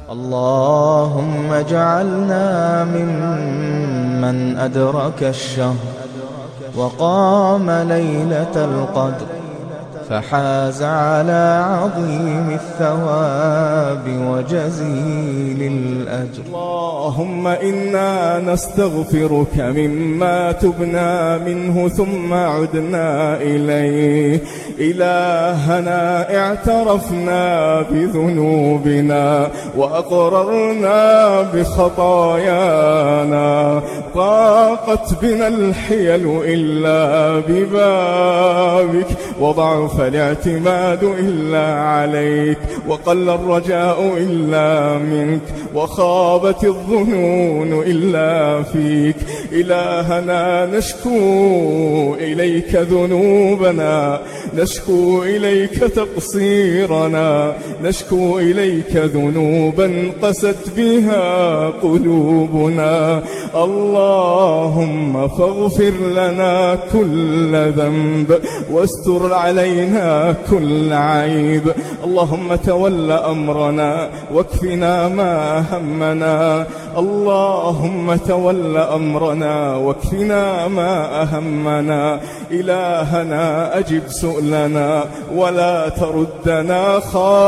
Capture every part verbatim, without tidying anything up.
اللهم اجعلنا ممن أدرك الشهر وقام ليلة القدر فحاز على عظيم الثواب وجزيل الأجر. اللهم إنا نستغفرك مما تبنا منه ثم عدنا إليه. إلهنا اعترفنا بذنوبنا وأقررنا بخطايانا، ضاقت بنا الحيل إلا ببابك، وضعف الاعتماد إلا عليك، وقل الرجاء إلا منك، وخابت الظنون إلا فيك. إلهنا نشكو إليك ذنوبنا، نشكو إليك تقصيرنا، نشكو إليك ذنوبا قست بها قلوبنا. اللهم فاغفر لنا كل ذنب واستر علينا كل عيب. اللهم تول أمرنا واكفنا ما همنا. اللهم تول أمرنا واكفنا ما أهمنا. إلهنا أجب سؤلنا ولا تردنا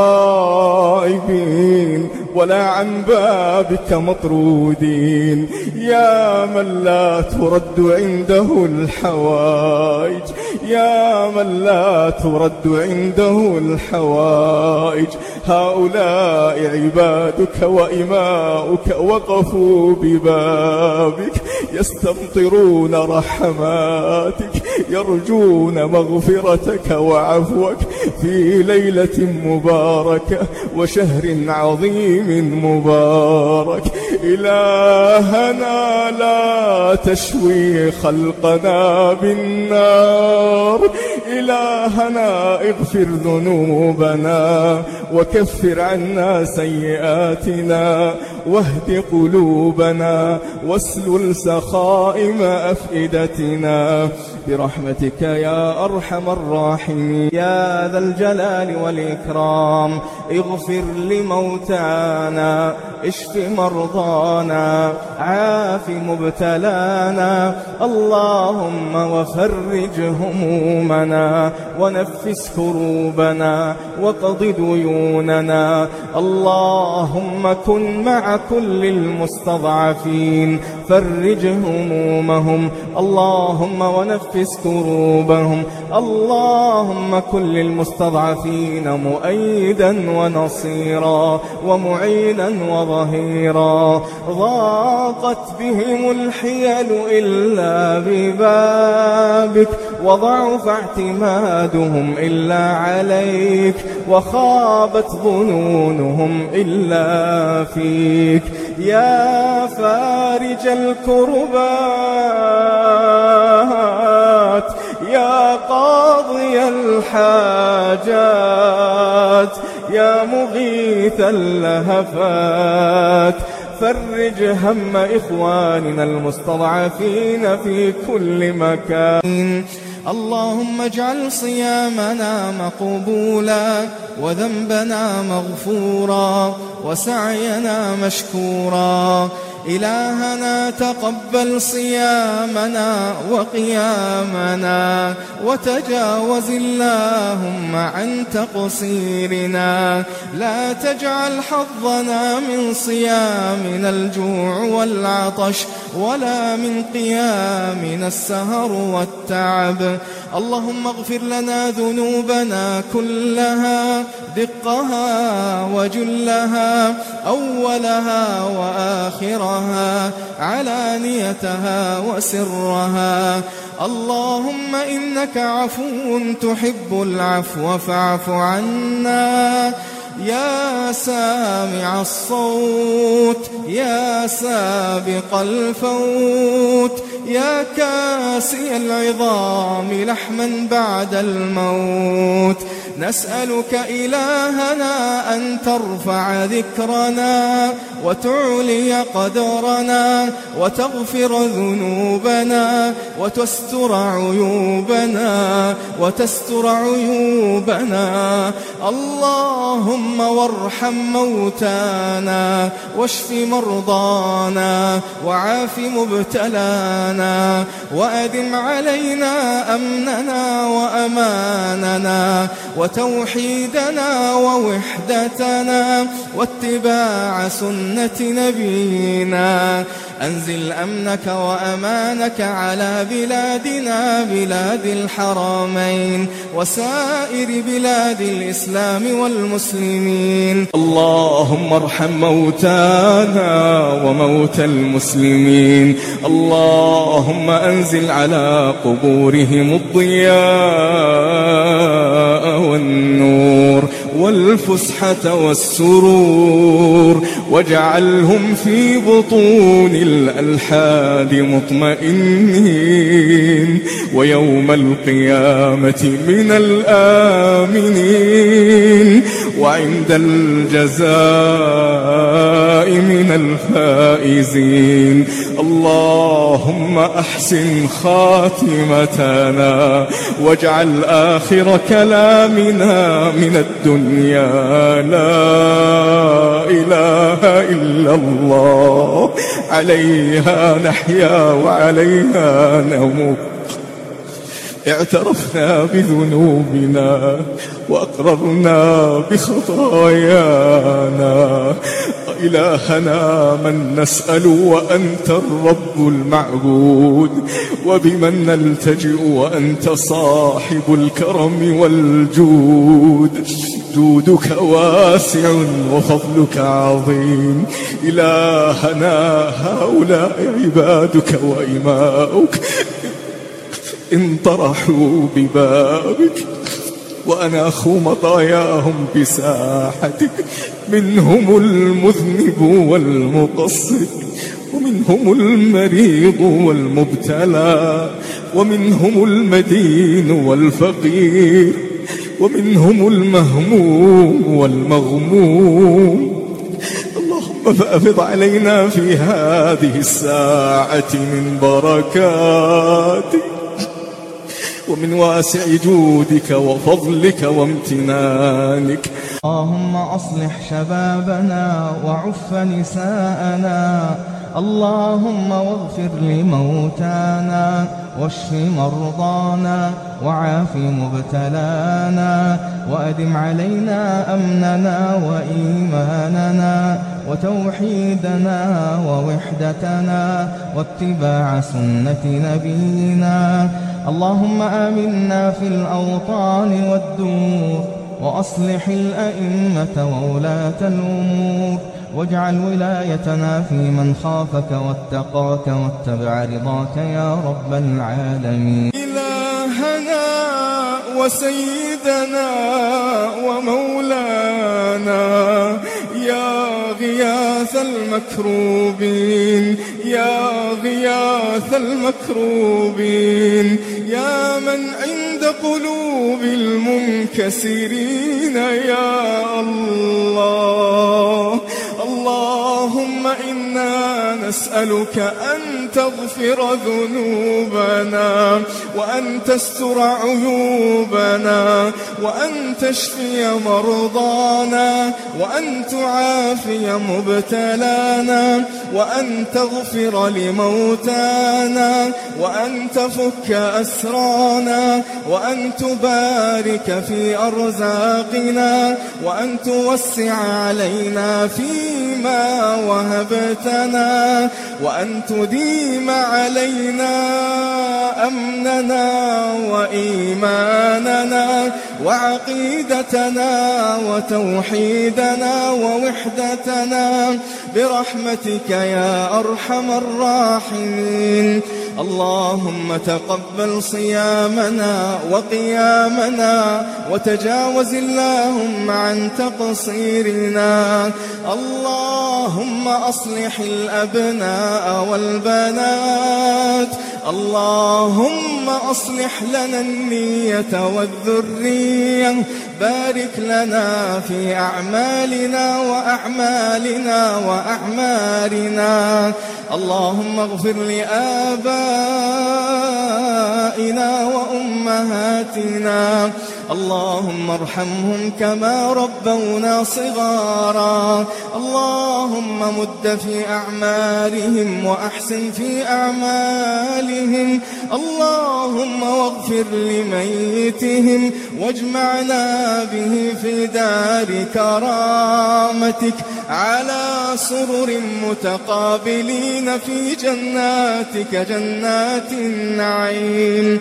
خائبين ولا عن بابك مطرودين. يا من لا ترد عنده الحوائج، يا من لا ترد عنده الحوائج، هؤلاء عبادك وإماؤك وقفوا ببابك يستمطرون رحماتك، يرجون مغفرتك وعفوك في ليلة مباركة وشهر عظيم مبارك. إلهنا لا تشوي خلقنا بالنار. إلهنا اغفر ذنوبنا وكفر عنا سيئاتنا واهد قلوبنا واسلل سخائم أفئدتنا برحمتك يا أرحم الراحمين. يا ذا الجلال والإكرام اغفر لموتانا، اشف مرضانا، عاف مبتلانا. اللهم وفرج همومنا ونفس كروبنا وقض ديوننا. اللهم كن مع كل المستضعفين، فرج همومهم اللهم ونفس كروبهم. اللهم كن للمستضعفين مؤيدا ونصيرا ومعينا وظهيرا. ضاقت بهم الحيل إلا ببابك، وضعف اعتمادهم إلا عليك، وخابت ظنونهم إلا فيك. يا فارج الكربات، يا قاضي الحاجات، يا مغيث اللهفات، فرج هم إخواننا المستضعفين في كل مكان. اللهم اجعل صيامنا مقبولا وذنبنا مغفورا وسعينا مشكورا. إلهنا تقبل صيامنا وقيامنا، وتجاوز اللهم عن تقصيرنا. لا تجعل حظنا من صيامنا الجوع والعطش، ولا من قيامنا السهر والتعب. اللهم اغفر لنا ذنوبنا كلها، دقها وجلها، أولها وآخرها، علانيتها وسرها. اللهم إنك عفو تحب العفو فاعف عنا. يا سامع الصوت، يا سابق الفوت، يا كاسي العظام لحما بعد الموت، نسألك إلهنا أن ترفع ذكرنا وتعلي قدرنا وتغفر ذنوبنا وتستر عيوبنا وتستر عيوبنا. اللهم وارحم موتانا واشف مرضانا وعاف مبتلانا وأدم علينا أمننا وأماننا وتوحيدنا ووحدتنا واتباع سنة نبينا. أنزل أمنك وأمانك على بلادنا بلاد الحرمين وسائر بلاد الإسلام والمسلمين. اللهم ارحم موتانا وموتى المسلمين. اللهم أنزل على قبورهم الضياء والنور والفسحة والسرور، واجعلهم في بطون الألحاد مطمئنين، ويوم القيامة من الآمنين، وعند الجزاء من الفائزين. اللهم أحسن خاتمتنا واجعل آخر كلامنا من الدنيا لا إله إلا الله، عليها نحيا وعليها نموت. اعترفنا بذنوبنا وأقررنا بخطايانا. إلهنا من نسأل وأنت الرب المعبود، وبمن نلتجئ وأنت صاحب الكرم والجود. جودك واسع وفضلك عظيم. إلهنا هؤلاء عبادك وإماؤك انطرحوا ببابك وأناخوا مطاياهم بساحتك، منهم المذنب والمقصر، ومنهم المريض والمبتلى، ومنهم المدين والفقير، ومنهم المهموم والمغموم. اللهم فأفض علينا في هذه الساعة من بركاتك ومن واسع جودك وفضلك وامتنانك. اللهم أصلح شبابنا وعف نساءنا. اللهم واغفر لموتانا واشف مرضانا وعاف مبتلانا وأدم علينا أمننا وإيماننا وتوحيدنا ووحدتنا واتباع سنة نبينا. اللهم آمنا في الأوطان والدور، وأصلح الأئمة وولاة الأمور، واجعل ولايتنا في من خافك واتقاك واتبع رضاك يا رب العالمين. إلهنا وسيدنا ومولانا يا غياث المكروبين، يا غياث المكروبين، يا من عند قلوب المنكسرين يا الله. اللهم إنا نسألك أن تغفر ذنوبنا وأن تستر عيوبنا وأن تشفي مرضانا وأن تعافي مبتلانا وأن تغفر لموتانا وأن تفك أسرانا وأن تبارك في أرزاقنا وأن توسع علينا فيما وهبتنا وأن تديم علينا أمننا وإيماننا وعقيدتنا وتوحيدنا ووحدتنا برحمتك يا أرحم الراحمين. اللهم تقبل صيامنا وقيامنا وتجاوز اللهم عن تقصيرنا. اللهم أصلح الأبناء والبنات. اللهم أصلح لنا النية والذرية بارك لنا في أعمالنا وأعمالنا وأعمارنا. اللهم اغفر لآبائنا وأمهاتنا، اللهم ارحمهم كما ربونا صغارا. اللهم مد في أعمارهم وأحسن في أعمالهم. اللهم واغفر لميتهم واجمعنا به في دار كرامتك على سرر متقابلين في جناتك جنات النعيم.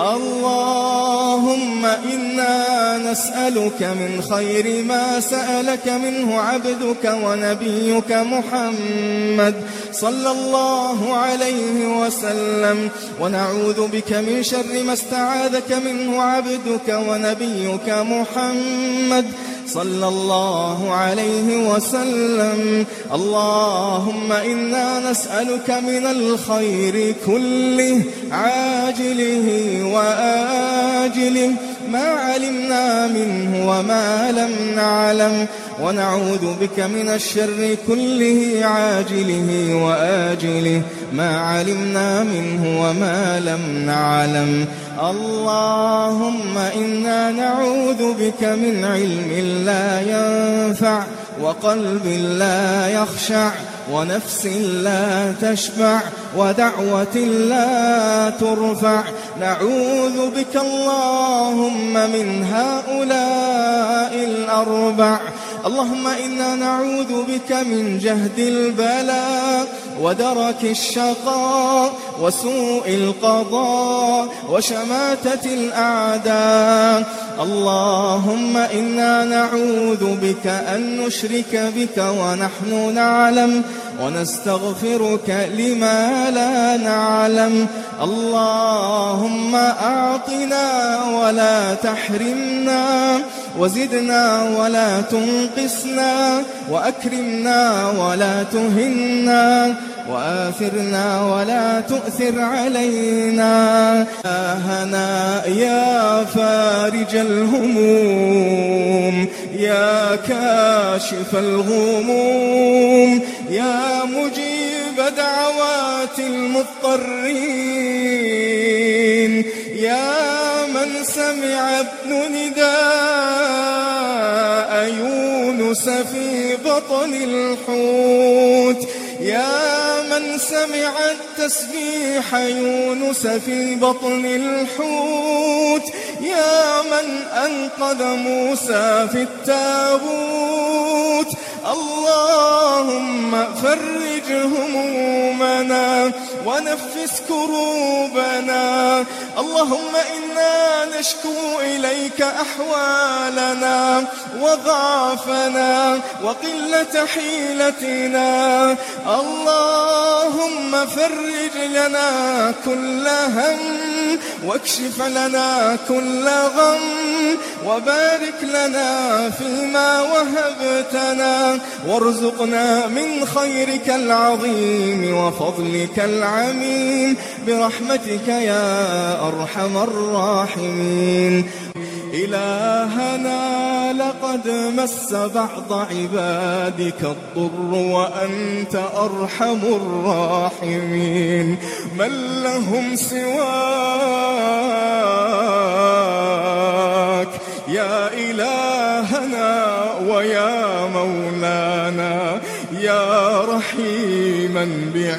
اللهم إنا نسألك من خير ما سألك منه عبدك ونبيك محمد صلى الله عليه وسلم، ونعوذ بك من شر ما استعاذك منه عبدك ونبيك محمد صلى الله عليه وسلم. اللهم إنا نسألك من الخير كله عاجله وآجله ما علمنا منه وما لم نعلم، ونعوذ بك من الشر كله عاجله وآجله ما علمنا منه وما لم نعلم. اللهم إنا نعوذ بك من علم لا ينفع وقلب لا يخشع ونفس لا تشبع ودعوة لا ترفع. نعوذ بك اللهم من هؤلاء الأربع. اللهم إنا نعوذ بك من جهد البلاء ودرك الشقاء وسوء القضاء وشماتة الأعداء. اللهم إنا نعوذ بك أن نشرك بك ونحن نعلم ونستغفرك لما لا نعلم. اللهم أعطنا ولا تحرمنا وزدنا ولا تنقصنا وأكرمنا ولا تهنا وآثرنا ولا تؤثر علينا. إلهنا يا فارج الهموم يا كاشف الغموم يا مجيب دعوات المضطرين يا من سمع ابن نداء يونس في بطن الحوت يا من سمع التسبيح يونس في بطن الحوت يا من أنقذ موسى في التابوت. اللهم فرج همومنا ونفس كروبنا. اللهم إنا نشكو إليك أحوالنا وضعفنا وقلة حيلتنا. اللهم فرج لنا كل هم واكشف لنا كل غم وبارك لنا فيما وهبتنا وارزقنا من خيرك العظيم وفضلك العميم برحمتك يا أرحم الراحمين. إلهنا لقد مس بعض عبادك الضر وأنت أرحم الراحمين. من لهم سواك يا إلهنا ويا مولانا يا رحيما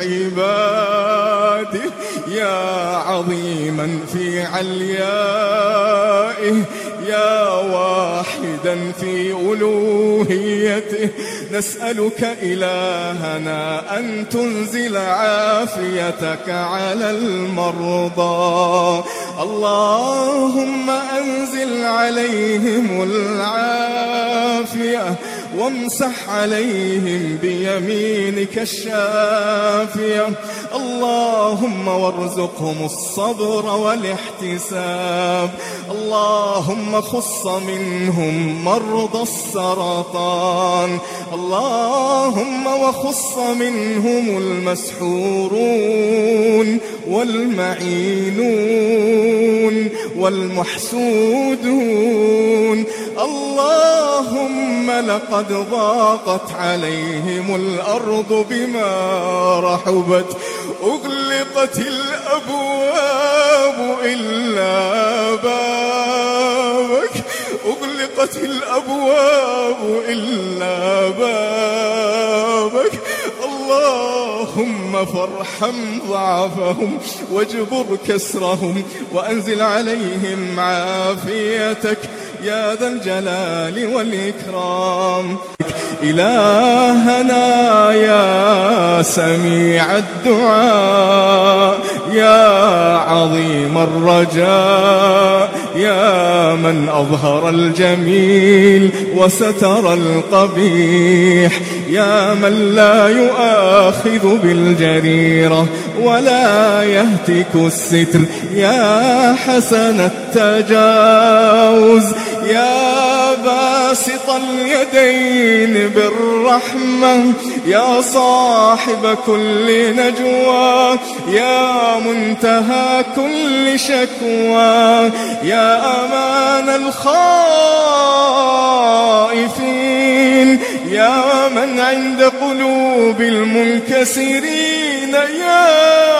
بعباده يا عظيما في عليائه يا واحدا في ألوهيته. نسألك إلهنا أن تنزل عافيتك على المرضى. اللهم أنزل عليهم العافية وامسح عليهم بيمينك الشافية. اللهم وارزقهم الصبر والاحتساب. اللهم خص منهم مرضى السرطان. اللهم وخص منهم المسحورون والمعينون والمحسودون. اللهم لقد ضاقت عليهم الأرض بما رحبت، أغلقت الأبواب إلا بابك، أغلقت الأبواب إلا بابك. اللهم فارحم ضعفهم واجبر كسرهم وأنزل عليهم عافيتك يا ذا الجلال والإكرام. إلهنا يا سميع الدعاء، يا عظيم الرجاء، يا من أظهر الجميل وستر القبيح، يا من لا يؤاخذ بالجريرة ولا يهتك الستر، يا حسن التجاوز، يا باسط اليدين بالرحمة، يا صاحب كل نجوى، يا منتهى كل شكوى، يا أمان الخائفين، يا من عند قلوب المنكسرين، يا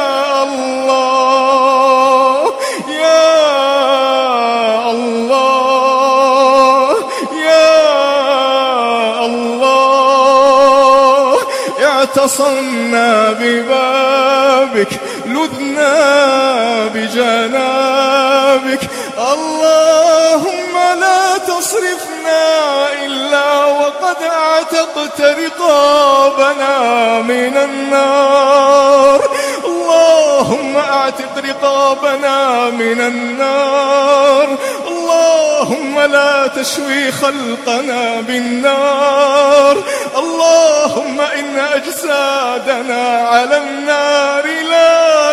الله يا الله يا الله. اعتصمنا ببابك، لذنا بجنابك، اللهم لا تصرفنا إلا وقد اعتقت رقابنا من النار. اللهم اعتق رقابنا من النار. اللهم لا تشوي خلقنا بالنار. اللهم إن أجسادنا على النار لا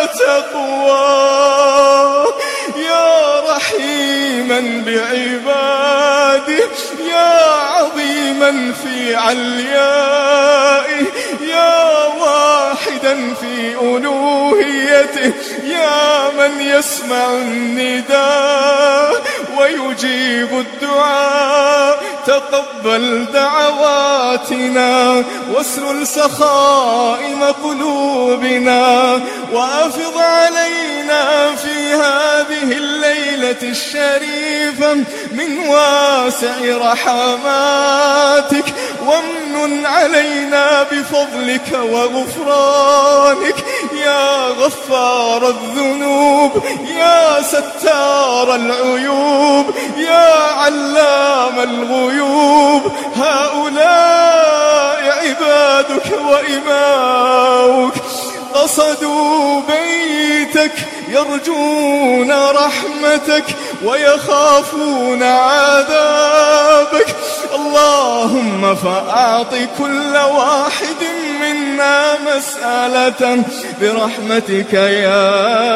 تقوى. يا رحيما بعباده، يا عظيما في عليائه، يا واحدا في ألوهيته، يا من يسمع النداء ويجيب الدعاء، تقبل دعواتنا واسلل سخائم قلوبنا، وأفض علينا في هذه الليلة الشريفة من واسع رحماتك، وامنن علينا بفضلك وغفرانك، يا غفار الذنوب، يا ستار العيوب، يا علام الغيوب. هؤلاء عبادك وإماؤك، قصدوا بيتك يرجون رحمتك ويخافون عذابك. اللهم فأعط كل واحد منا مسألة برحمتك يا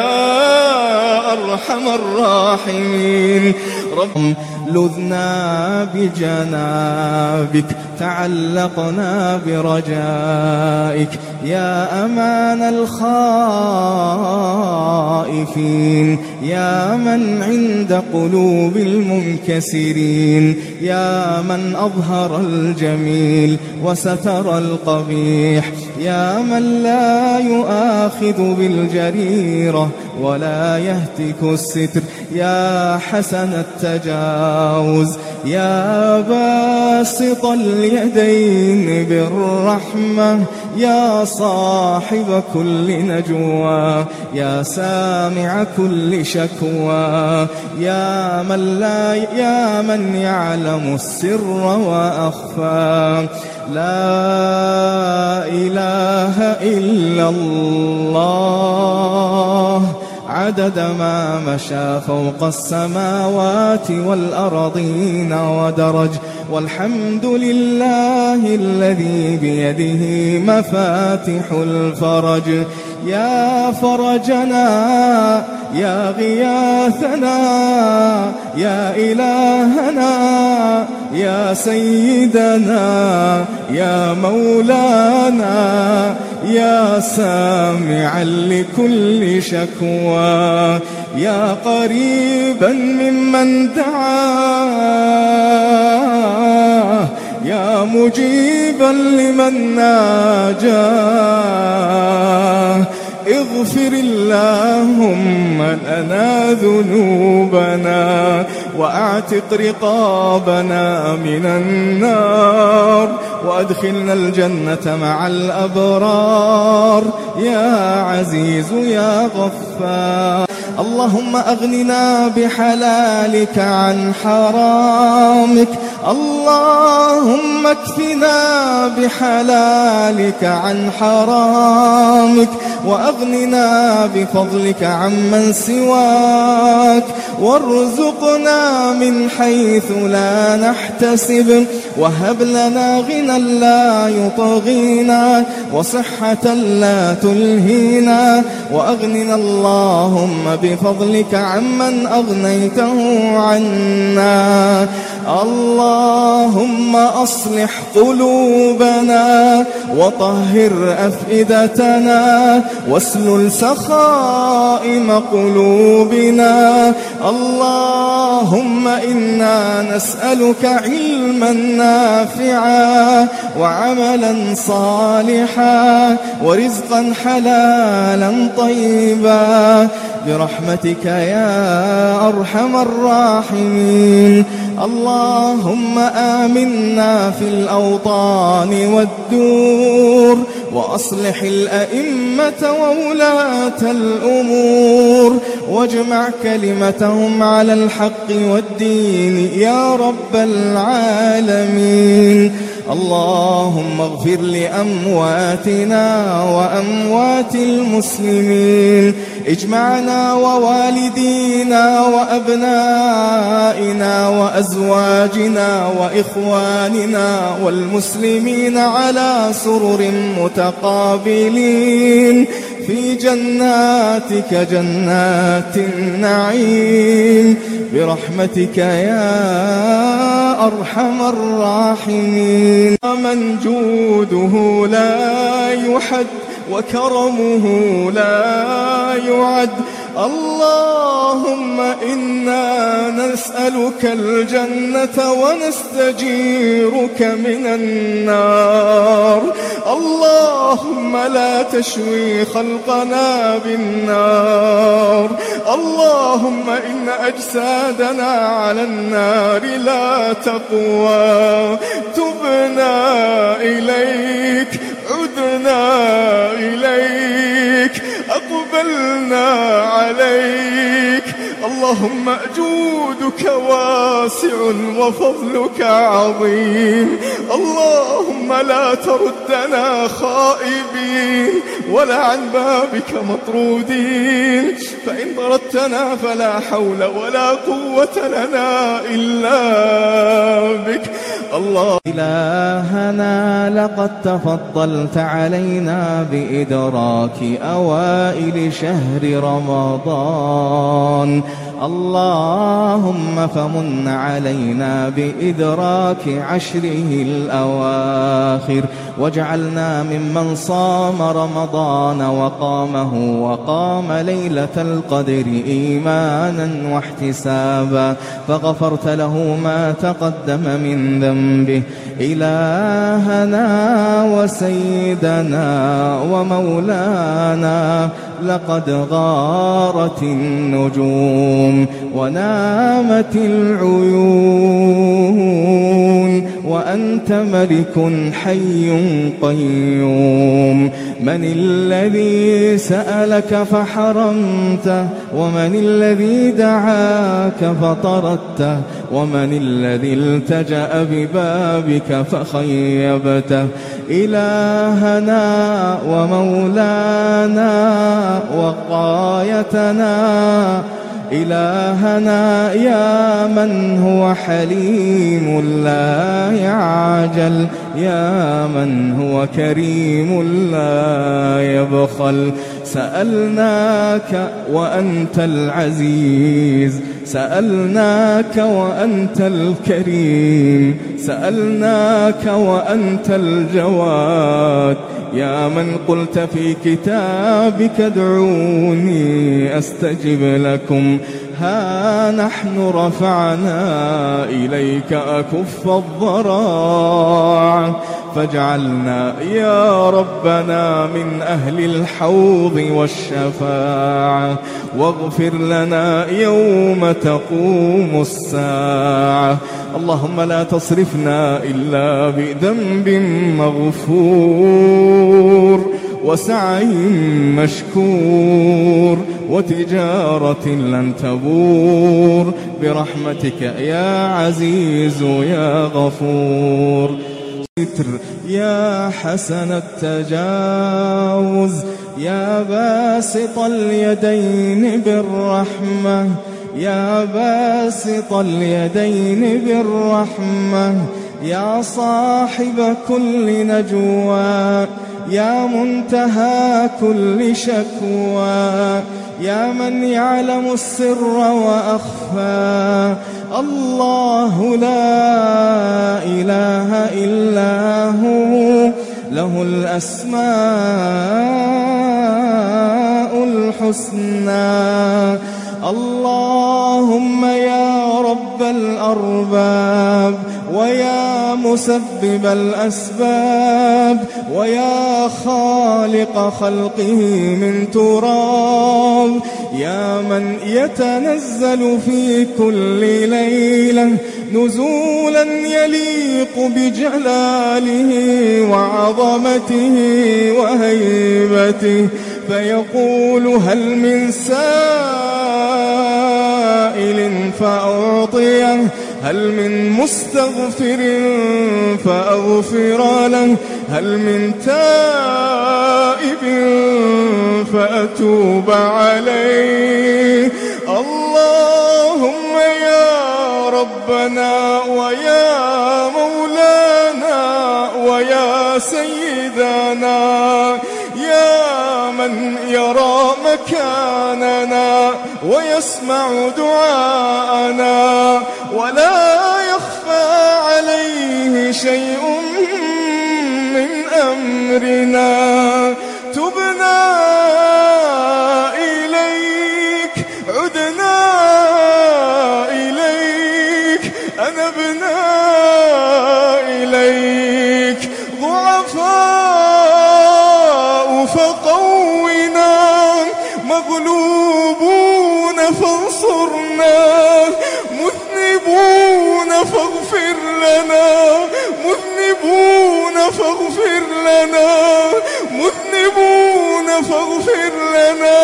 أرحم الراحمين. رب لذنا بجنابك، تعلقنا برجائك، يا أمان الخائفين، يا من عند قلوب المنكسرين، يا من أظهر الجميل وستر القبيح، يا من لا يؤاخذ بالجريرة ولا يهتك الستر، يا حسن التجاوز، يا باسط اليدين بالرحمة، يا صاحب كل نجوى، يا سامع كل شكوى، يا من لا يا من يعلم السر وأخفى. لا إله إلا الله عدد ما مشى فوق السماوات والأرضين ودرج، والحمد لله الذي بيده مفاتح الفرج. يا فرجنا، يا غياثنا، يا إلهنا، يا سيدنا، يا مولانا، يا سامعا لكل شكوى. يا قريبا ممن دعاه يا مجيبا لمن ناجاه اغفر اللهم لنا ذنوبنا وأعتق رقابنا من النار وأدخلنا الجنة مع الأبرار يا عزيز يا غفار. اللهم أغننا بحلالك عن حرامك، اللهم اكفنا بحلالك عن حرامك، وأغننا بفضلك عمن سواك، وارزقنا من حيث لا نحتسب، وهب لنا غنى لا يطغينا وصحة لا تلهينا، وأغننا اللهم بفضلك عمن أغنيته عنا. اللهم أصلح قلوبنا وطهر أفئدتنا واسلل سخائم قلوبنا. اللهم إنا نسألك علما نافعا وعملا صالحا ورزقا حلالا طيبا برحمتك يا أرحم الراحمين. اللهم آمنا في الأوطان والدور وأصلح الأئمة وولاة الأمور واجمع كلمتهم على الحق والدين يا رب العالمين. اللهم اغفر لأمواتنا وأموات المسلمين، اجمعنا ووالدينا وأبنائنا وأزواجنا وإخواننا والمسلمين على سرر متقابلين في جناتك جنات النعيم برحمتك يا أرحم الراحمين. من جوده لا يحد وكرمه لا يعد. اللهم إنا نسألك الجنة ونستجيرك من النار. اللهم لا تشوي خلقنا بالنار. اللهم إن أجسادنا على النار لا تقوى. تبنا إليك، عدنا إليك، أقبلنا عليك. اللهم جودك واسع وفضلك عظيم. اللهم لا تردنا خائبين ولا عن بابك مطرودين، فإن طردتنا فلا حول ولا قوة لنا إلا بك. الله إلهنا لقد تفضلت علينا بإدراك أوائل شهر رمضان. اللهم فمن علينا بإدراك عشره الأواخر، واجعلنا ممن صام رمضان وقامه وقام ليلة القدر إيمانا واحتسابا فغفرت له ما تقدم من ذنبه. إلهنا وسيدنا ومولانا لقد غارت النجوم ونامت العيون وأنت ملك حي قيوم. من الذي سألك فحرمته؟ ومن الذي دعاك فطردته؟ ومن الذي التجأ ببابك فخيبته؟ إلهنا ومولانا وقايتنا، إلهنا يا من هو حليم لا يعجل، يا من هو كريم لا يبخل، سألناك وأنت العزيز، سألناك وأنت الكريم، سألناك وأنت الجواد، يا من قلت في كتابك ادعوني أستجب لكم. ها نحن رفعنا إليك أكف الضراع، فاجعلنا يا ربنا من أهل الحوض والشفاعة، واغفر لنا يوم تقوم الساعة. اللهم لا تصرفنا إلا بذنب مغفور، وسعي مشكور، وتجارة لن تبور، برحمتك يا عزيز يا غفور. يا حسن التجاوز، يا باسط اليدين بالرحمة، يا باسط اليدين بالرحمة، يا صاحب كل نجوى، يا منتهى كل شكوى، يا من يعلم السر وأخفى. الله لا إله إلا هو، له الأسماء الحسنى. اللهم يا رب الأرباب، ويا مسبب الأسباب، ويا خالق خلقه من تراب، يا من يتنزل في كل ليلة نزولا يليق بجلاله وعظمته وهيبته، فيقول هل من سائل فأعطيه، هل من مستغفر فأغفر له، هل من تائب فأتوب عليه. اللهم يا ربنا ويا مولانا ويا سيدنا، يا من يرى مكاننا ويسمع دعاءنا ولا يخفى عليه شيء من أمرنا، تبنا إليك، عدنا إليك، أنبنا إليك، ضعفاء فقونا، مغلوبون فانصرنا، مذنبون فاغفر لنا، مذنبون فاغفر لنا، مذنبون فاغفر لنا.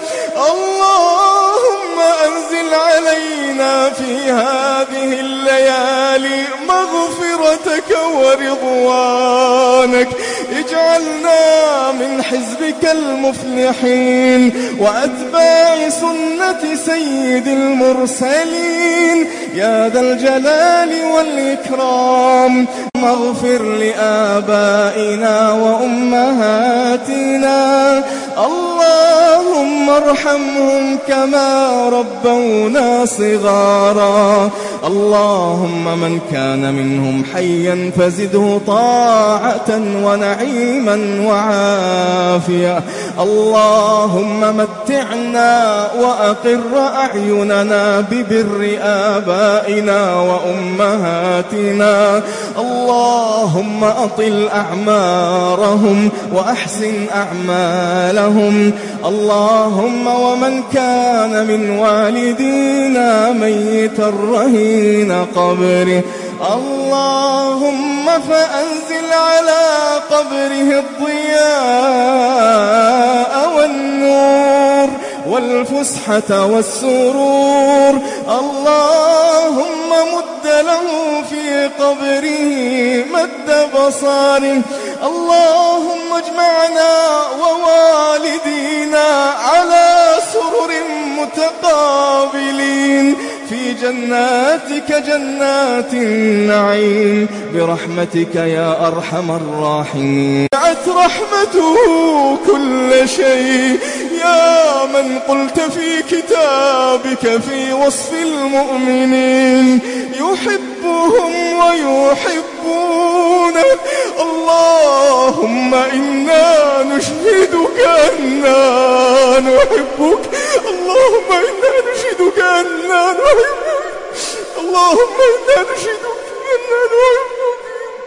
اللهم أنزل علينا في هذه الليالي مغفرتك ورضوانك، اجعلنا من حزبك المفلحين وأتباع سنة سيد المرسلين يا ذا الجلال والإكرام. اغفر لآبائنا وأمهاتنا، اللهم ارحمهم كما ربونا صغارا. اللهم من كان منهم حيا فزده طاعة ونعيما وعافية. اللهم متعنا وأقر أعيننا ببر آبائنا وأمهاتنا. اللهم أطل أعمارهم وأحسن أعمالهم. اللهم ومن كان من والدينا ميتا رهين قبره، اللهم فأنزل على قبره الضياء والنور والفسحة والسرور. اللهم مد له في قبره مد بصاره. اللهم اجمعنا ووالدينا على سرر متقابلين في جناتك جنات النعيم برحمتك يا أرحم الراحمين. وسعت رحمته كل شيء يا من قلت في كتابك في وصف المؤمنين يحبهم ويحبونه. اللهم إنا نشهدك أننا نحبك. اللهم إنا نشهدك أننا نحبك. اللهم إنا نشهدك أننا نحبك.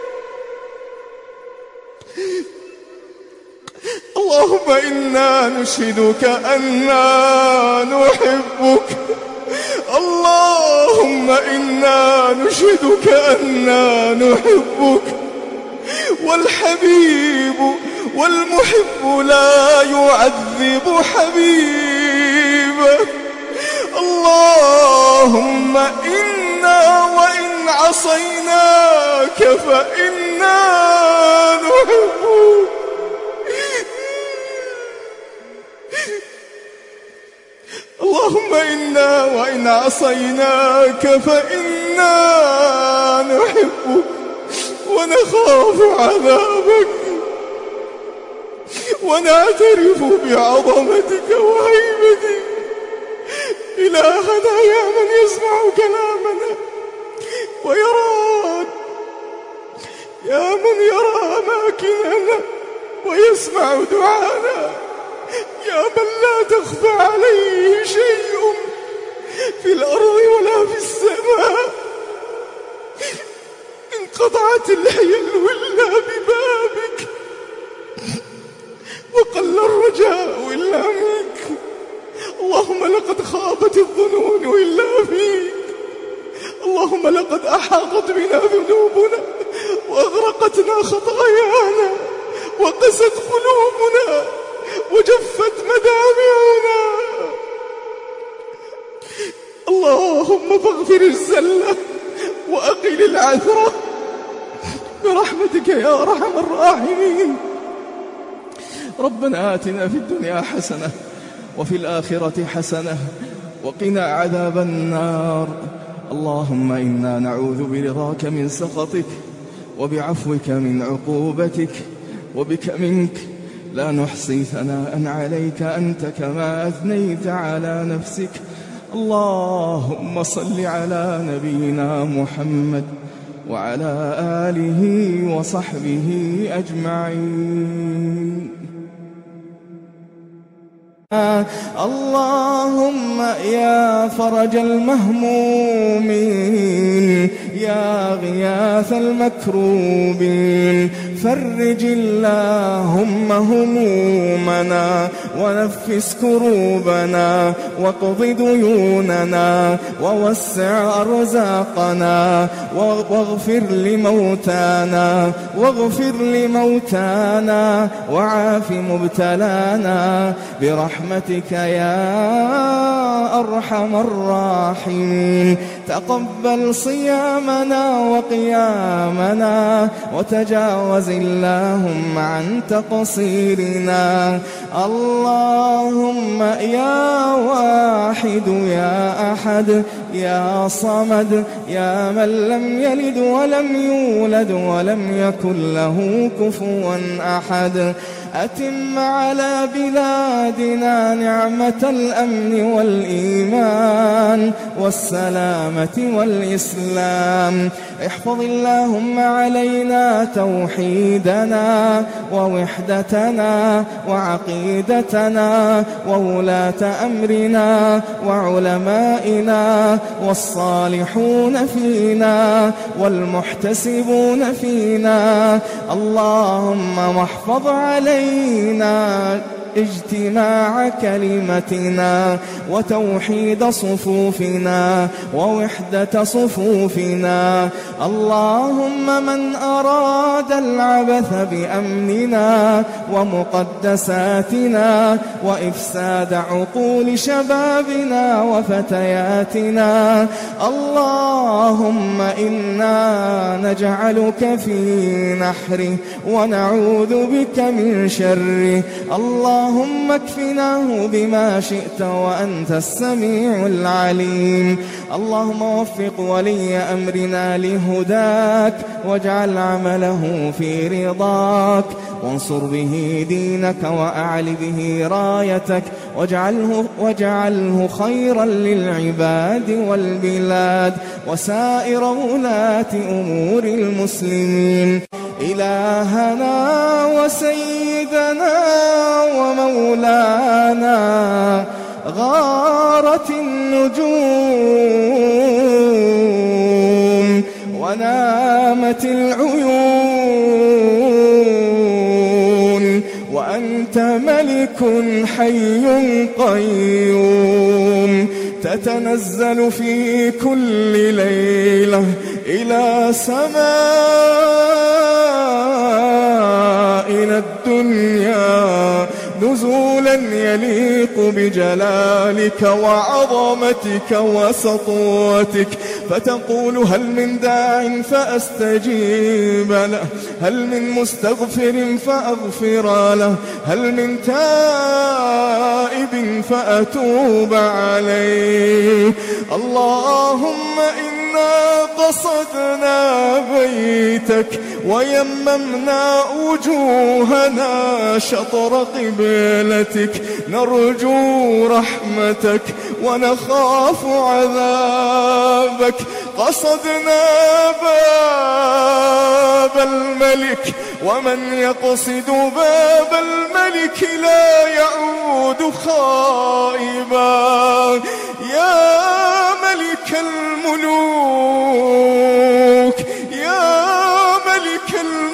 اللهم إنا نشهدك أننا نحبك. اللهم إنا نشهدك أننا نحبك. والحبيب والمحب لا يعذب حبيبه. اللهم إنا وإن عصيناك فإنا نحبك. اللهم إنا وإن عصيناك فإنا نحبك ونخاف عذابك ونعترف بعظمتك وهيبتك. إلهنا يا من يسمع كلامنا ويراك، يا من يرى أماكننا ويسمع دعانا، يا من لا تخفى عليه شيء في الأرض ولا في السماء. انقطعت الحيل إلا ببابك وقل الرجاء إلا منك. اللهم لقد خابت الظنون إلا فيك. اللهم لقد أحاطت بنا ذنوبنا وأغرقتنا خطايانا وقست قلوبنا وجفت مدامعنا. اللهم فاغفر الزلة وأقل العثرة برحمتك يا أرحم الراحمين. ربنا آتنا في الدنيا حسنة وفي الآخرة حسنة وقنا عذاب النار. اللهم إنا نعوذ برضاك من سخطك وبعفوك من عقوبتك وبك منك لا نحصي ثناء عليك أنت كما أثنيت على نفسك. اللهم صل على نبينا محمد وعلى آله وصحبه أجمعين. اللهم يا فرج المهمومين، يا غياث المكروبين، فرج اللهم همومنا ونفس كروبنا واقض ديوننا ووسع أرزاقنا واغفر لموتانا واغفر لموتانا وعاف مبتلانا برحمتك يا أرحم الراحمين. تقبل صيامنا وقيامنا وتجاوز اللهم عن تقصيرنا. اللهم يا واحد يا أحد يا صمد يا من لم يلد ولم يولد ولم يكن له كفوا أحد، أتم على بلادنا نعمة الأمن والإيمان والسلامة والإسلام. احفظ اللهم علينا توحيدنا ووحدتنا وعقيدتنا وولاة أمرنا وعلمائنا والصالحون فينا والمحتسبون فينا. اللهم احفظ علينا اجتماع كلمتنا وتوحيد صفوفنا ووحدة صفوفنا. اللهم من أراد العبث بأمننا ومقدساتنا وإفساد عقول شبابنا وفتياتنا، اللهم إنا نجعلك في نحره ونعوذ بك من شره. الله اللهم اكفناه بما شئت وأنت السميع العليم. اللهم وفق ولي أمرنا لهداك واجعل عمله في رضاك، وانصر به دينك وأعل به رايتك، واجعله, واجعله خيرا للعباد والبلاد وسائر ولاة أمور المسلمين. إلهنا وسيدنا ومولانا، غارت النجوم ونامت العيون، وأنت ملك حي قيوم، تتنزل في كل ليلة إلى سمائنا الدنيا نزولا يليق بجلالك وعظمتك وسطوتك، فتقول هل من داع فأستجيب له، هل من مستغفر فأغفر له، هل من تائب فأتوب عليه. اللهم إنا قصدنا بيتك ويممنا وجوهنا شطر قبلتك، نرجو رحمتك ونخاف عذابك. قصدنا باب الملك، ومن يقصد باب الملك لا يعود خائبا. يا ملك الملوك، يا ملك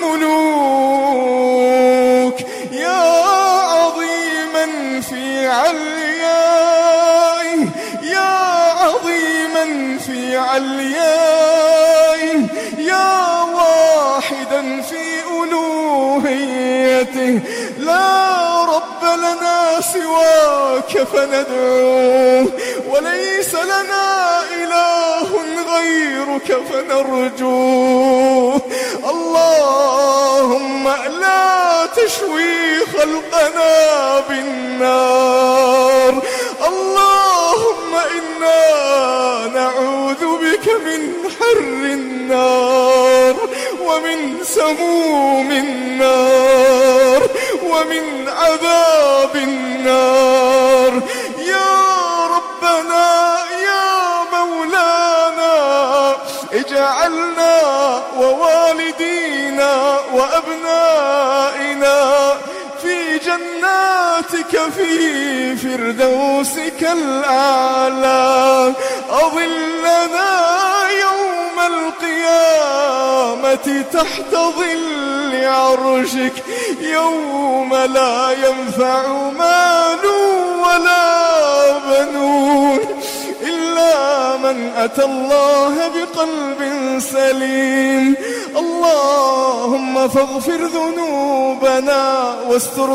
الملوك، يا عظيما في عليائه، يا عظيما في عليائه، يا واحدا في ألوهيته، لا رب لنا سواك فندعوه، وليس لنا إله غيرك فنرجوه. اللهم لا تشوي خلقنا بالنار، اللهم إنا نعوذ بك من حر النار ومن سموم النار ومن عذاب النار. يا ربنا يا مولانا، اجعلنا ووالدينا وأبنائنا في جناتك في فردوسك الأعلى. أظلنا يوم القيامة تحت ظل عرشك، يوم لا ينفع مال ولا بنون إلا من أتى الله بقلب سليم. اللهم فاغفر ذنوبنا واستر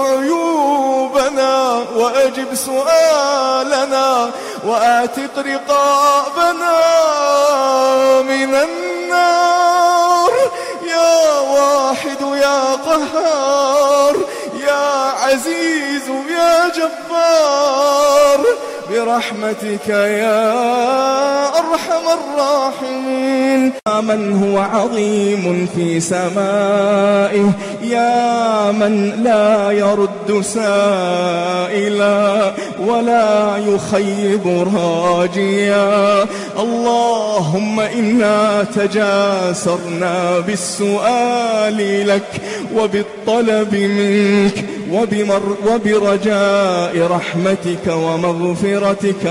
عيوبنا وأجب سؤالنا وآتق رقابنا من النار. يا واحد يا قهار، يا عزيز يا جبار، برحمتك يا أرحم الراحمين. من هو عظيم في سمائه، يا من لا يرد سائلا ولا يخيب راجيا. اللهم إنا تجاسرنا بالسؤال لك وبالطلب منك وبمر وبرجاء رحمتك ومغفرتك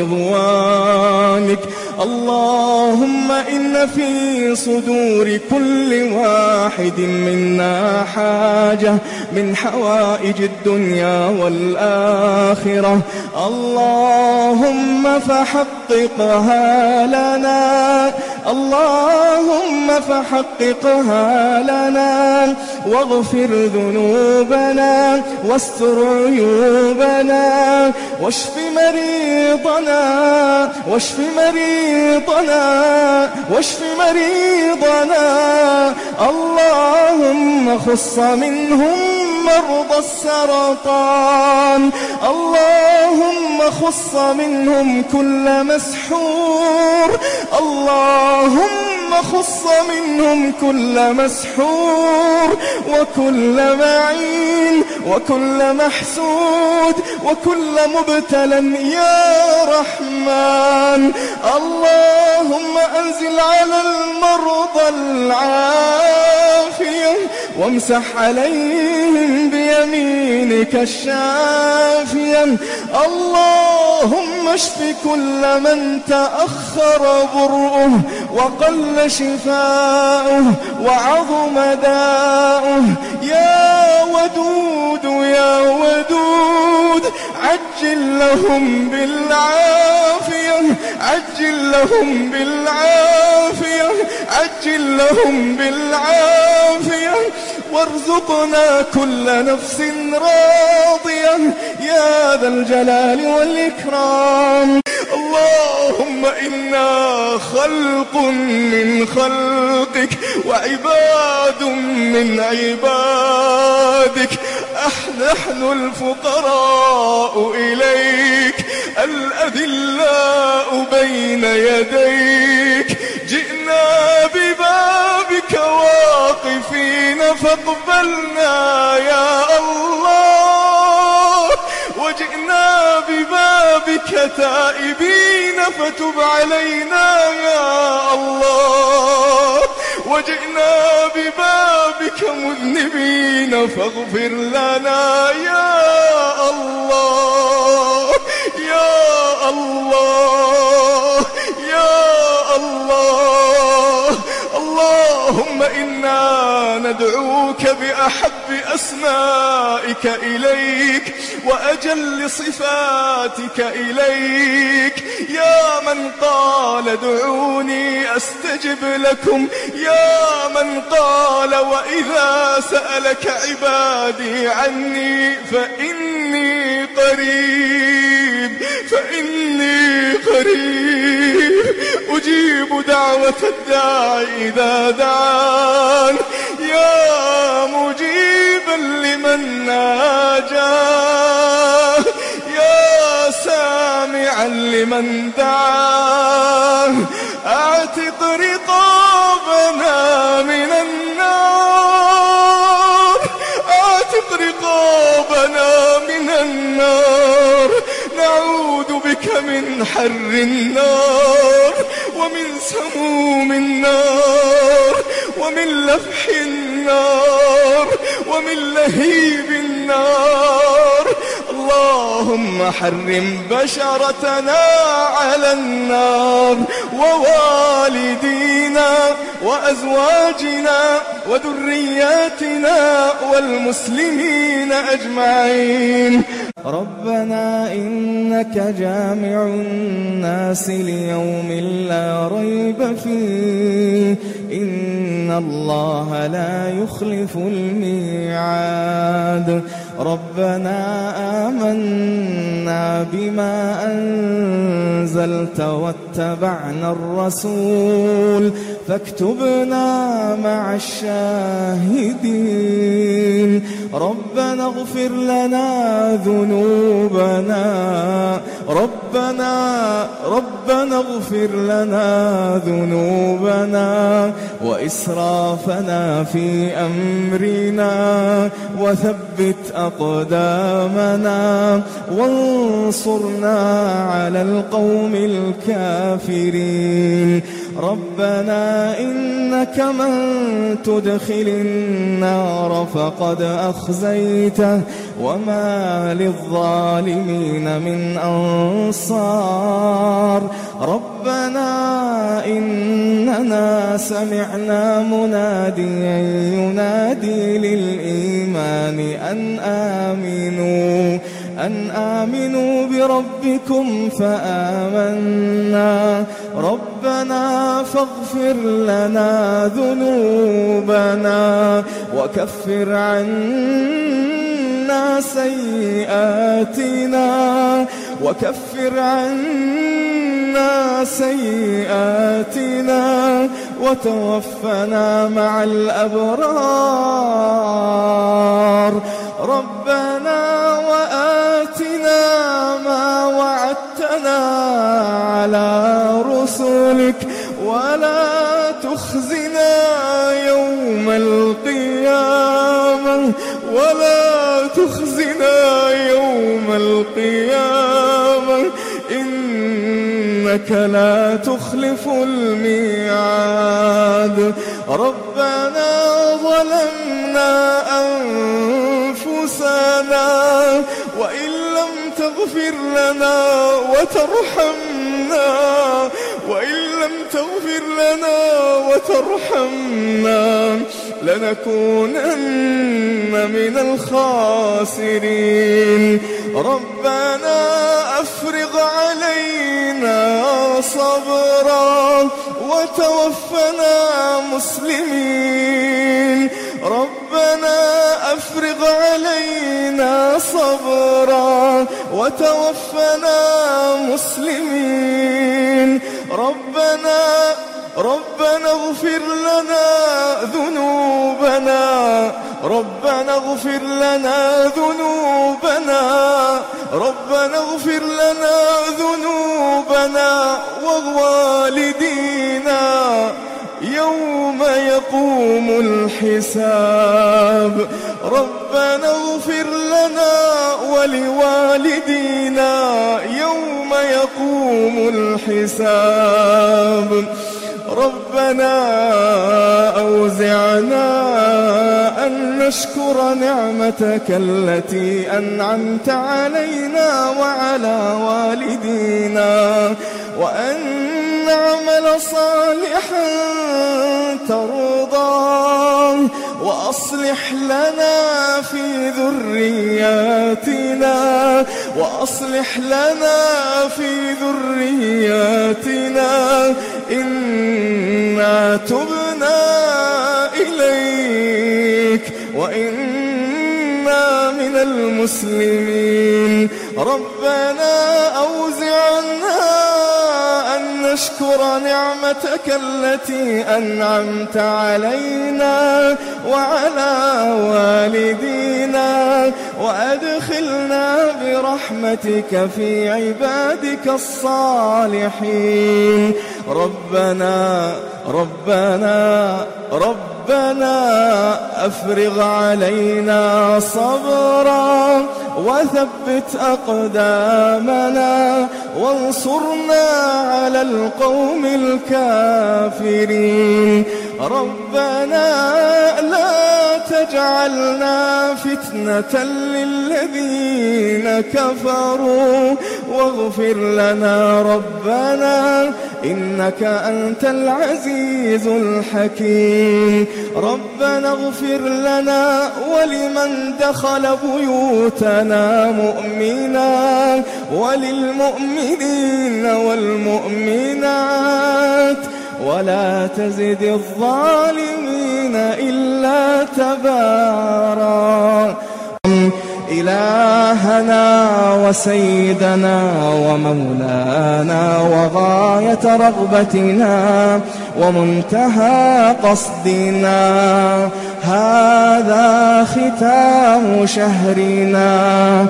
ورضوانك. اللهم إن في صدور كل واحد منا حاجة من حوائج الدنيا والآخرة، اللهم فحققها لنا، اللهم فحققها لنا، واغفر ذنوبنا واستر عيوبنا، واشف مريضنا واشف مريضنا واشف مريضنا. اللهم خص منهم مرضى السرطان. اللهم خص منهم كل مسحور، اللهم خص منهم كل مسحور وكل معين وكل محسود وكل مبتلى يا رحمن. اللهم أنزل على المرضى العافية وامسح عليهم بيمينك الشافية. اللهم اشف كل من تأخر برؤه وقل شفاؤه وعظم داؤه. يا ودود يا ودود عجل لهم بالعافية، عجل لهم بالعافية، عجل لهم بالعافية، وارزقنا كل نفس راضية يا ذا الجلال والإكرام. اللهم إنا خلق من خلقك وعباد من عبادك، نحن الفقراء إليك الأذلاء بين يديك، جئنا ببابك واقفين فاقبلنا يا الله، وجئنا ببابك تائبين فتب علينا يا الله، وجئنا ببابك مذنبين فاغفر لنا يا الله يا الله يا الله. اللهم إنا ندعوك بأحب أسمائك إليك وأجل صفاتك إليك، يا من قال ادعوني أستجب لكم، يا من قال وإذا سألك عبادي عني فإني قريب فإني قريب أجيب دعوة الداعي إذا دعان، يا مجيبا لمن ناجاه، يا سامعا لمن دعاه. أعتق رقابنا من النار، أعتق رقابنا من النار، نعوذ بك من حر النار ومن سموم النار ومن لفح النار ومن لهيب النار. اللهم حرم بشرتنا على النار ووالدينا وأزواجنا وذرياتنا والمسلمين أجمعين. ربنا إنك جامع الناس ليوم لا ريب فيه، إن الله لا يخلف الميعاد. ربنا آمنا بما أنزلت واتبعنا الرسول فاكتبنا مع الشاهدين. ربنا اغفر لنا ذنوبنا، ربنا ربنا اغفر لنا ذنوبنا وإسرافنا في أمرنا وثبت أقدامنا وانصرنا على القوم الكافرين. ربنا إنك من تدخل النار فقد أخزيته وما للظالمين من أنصار. ربنا إننا سمعنا مناديا ينادي للإيمان أن آمنوا أن آمنوا بربكم فآمنا. ربنا فاغفر لنا ذنوبنا وكفر عنا سيئاتنا وكفر عنا سيئاتنا وتوفنا مع الأبرار. ربنا وآتنا ما وعدتنا على رسلك ولا تخزنا يوم القيامة ولا تخزنا يوم القيامة إنك لا تخلف الميعاد. ربنا ظلمنا أنفسنا وإن لم تغفر لنا وترحمنا وإن لم تغفر لنا وترحمنا لنكونن من الخاسرين. ربنا أفرغ علينا صبرا وتوفنا مسلمين. ربنا أفرغ علينا صبرا وتوفنا مسلمين. ربنا ربنا اغفر لنا ذنوبنا ربنا اغفر لنا ذنوبنا ربنا اغفر لنا ذنوبنا ووالدينا يوم يقوم الحساب. ربنا اغفر لنا ولوالدينا يوم يقوم الحساب. ربنا أوزعنا أن نشكر نعمتك التي أنعمت علينا وعلى والدينا وأن نعمل صالحا ترضاه وأصلح لنا في ذرياتنا وأصلح لنا في ذرياتنا إنا تبنا إليك وإنا من المسلمين. ربنا أوزعنا أن نشكر نعمتك التي أنعمت علينا وعلى والدينا وأدخلنا برحمتك في عبادك الصالحين. ربنا ربنا ربنا أفرغ علينا صبرا وثبت أقدامنا وانصرنا على القوم الكافرين. ربنا لا تجعلنا فتنة للذين كفروا واغفر لنا ربنا إنك أنت العزيز الحكيم. ربنا اغفر لنا ولمن دخل بيوتنا مؤمنا وللمؤمنين والمؤمنات ولا تزد الظالمين إلا تبارا. إلهنا وسيدنا ومولانا وغاية رغبتنا ومنتهى قصدنا هذا ختام شهرنا.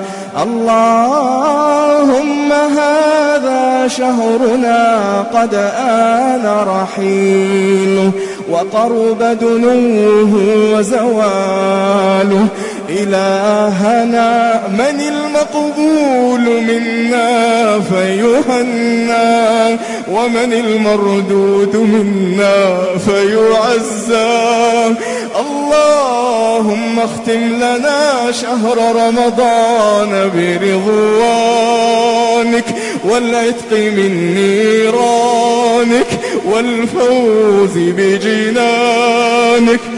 اللهم هذا شهرنا قد آن رحيله وقرب دنوه وزواله. إلهنا من المقبول منا فيهنى ومن المردود منا فيعزى. اللهم اختم لنا شهر رمضان برضوانك والعتق من نيرانك والفوز بجنانك.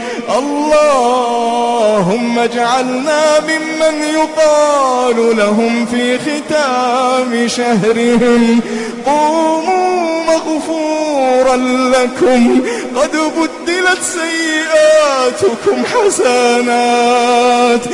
اللهم اجعلنا ممن يقال لهم في ختام شهرهم قوموا مغفورا لكم قد بدلت سيئاتكم حسنات.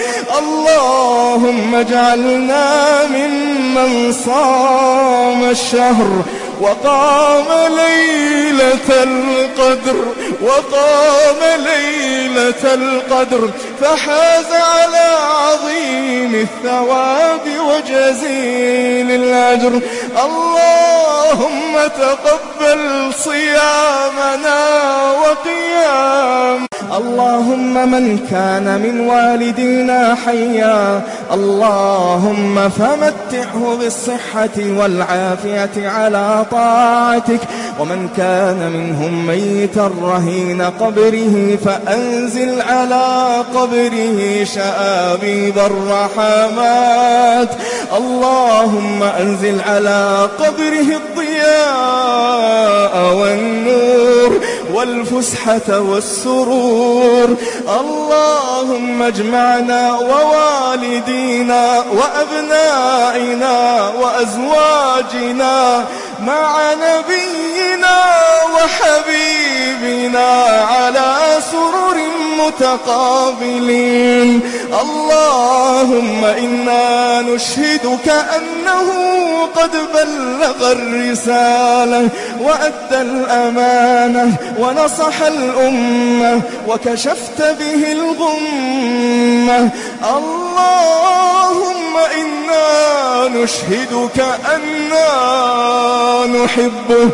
اللهم اجعلنا ممن صام الشهر وقام ليلة القدر وقام ليلة القدر فحاز على عظيم الثواب وجزيل الأجر. اللهم تقبل صيامنا وقيام. اللهم من كان من والدينا حيا اللهم فمتعه بالصحة والعافية على طاعتك، ومن كان منهم ميتا رهين قبره فأنزل على قبره شآبيب الرحمات. اللهم أنزل على قبره الضياء والنور والفسحة والسرور. اللهم اجمعنا ووالدينا وأبنائنا وأزواجنا مع نبينا وحبيبنا على سرر متقابلين. اللهم إنا نشهدك أنه قد بلغ الرسالة وأدى الأمانة ونصح الأمة وكشفت به الغمة. اللهم إنا نشهدك أننا نحبه.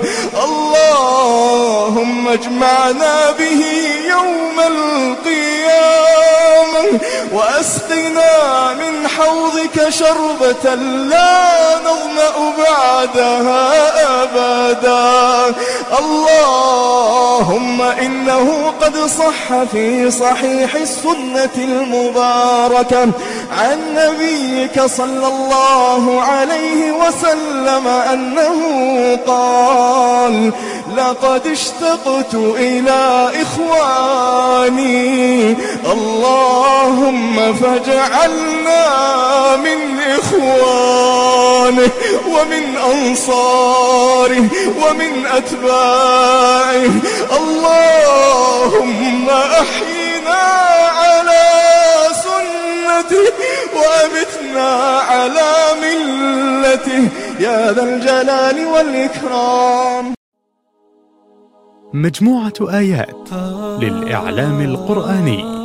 اللهم اجمعنا به يوم القيامة وأسقنا من حوضك شربة لا نظمأ بعدها أبدا. اللهم إنه قد صح في صحيح السنة المباركة عن نبيك صلى الله عليه وسلم أنه قال: لقد اشتقت إلى إخواني. اللهم فاجعلنا من إخوانه ومن أنصاره ومن أتباعه. اللهم أحينا على سنته وأمتنا على ملته يا ذا الجلال والإكرام. مجموعة آيات للإعلام القرآني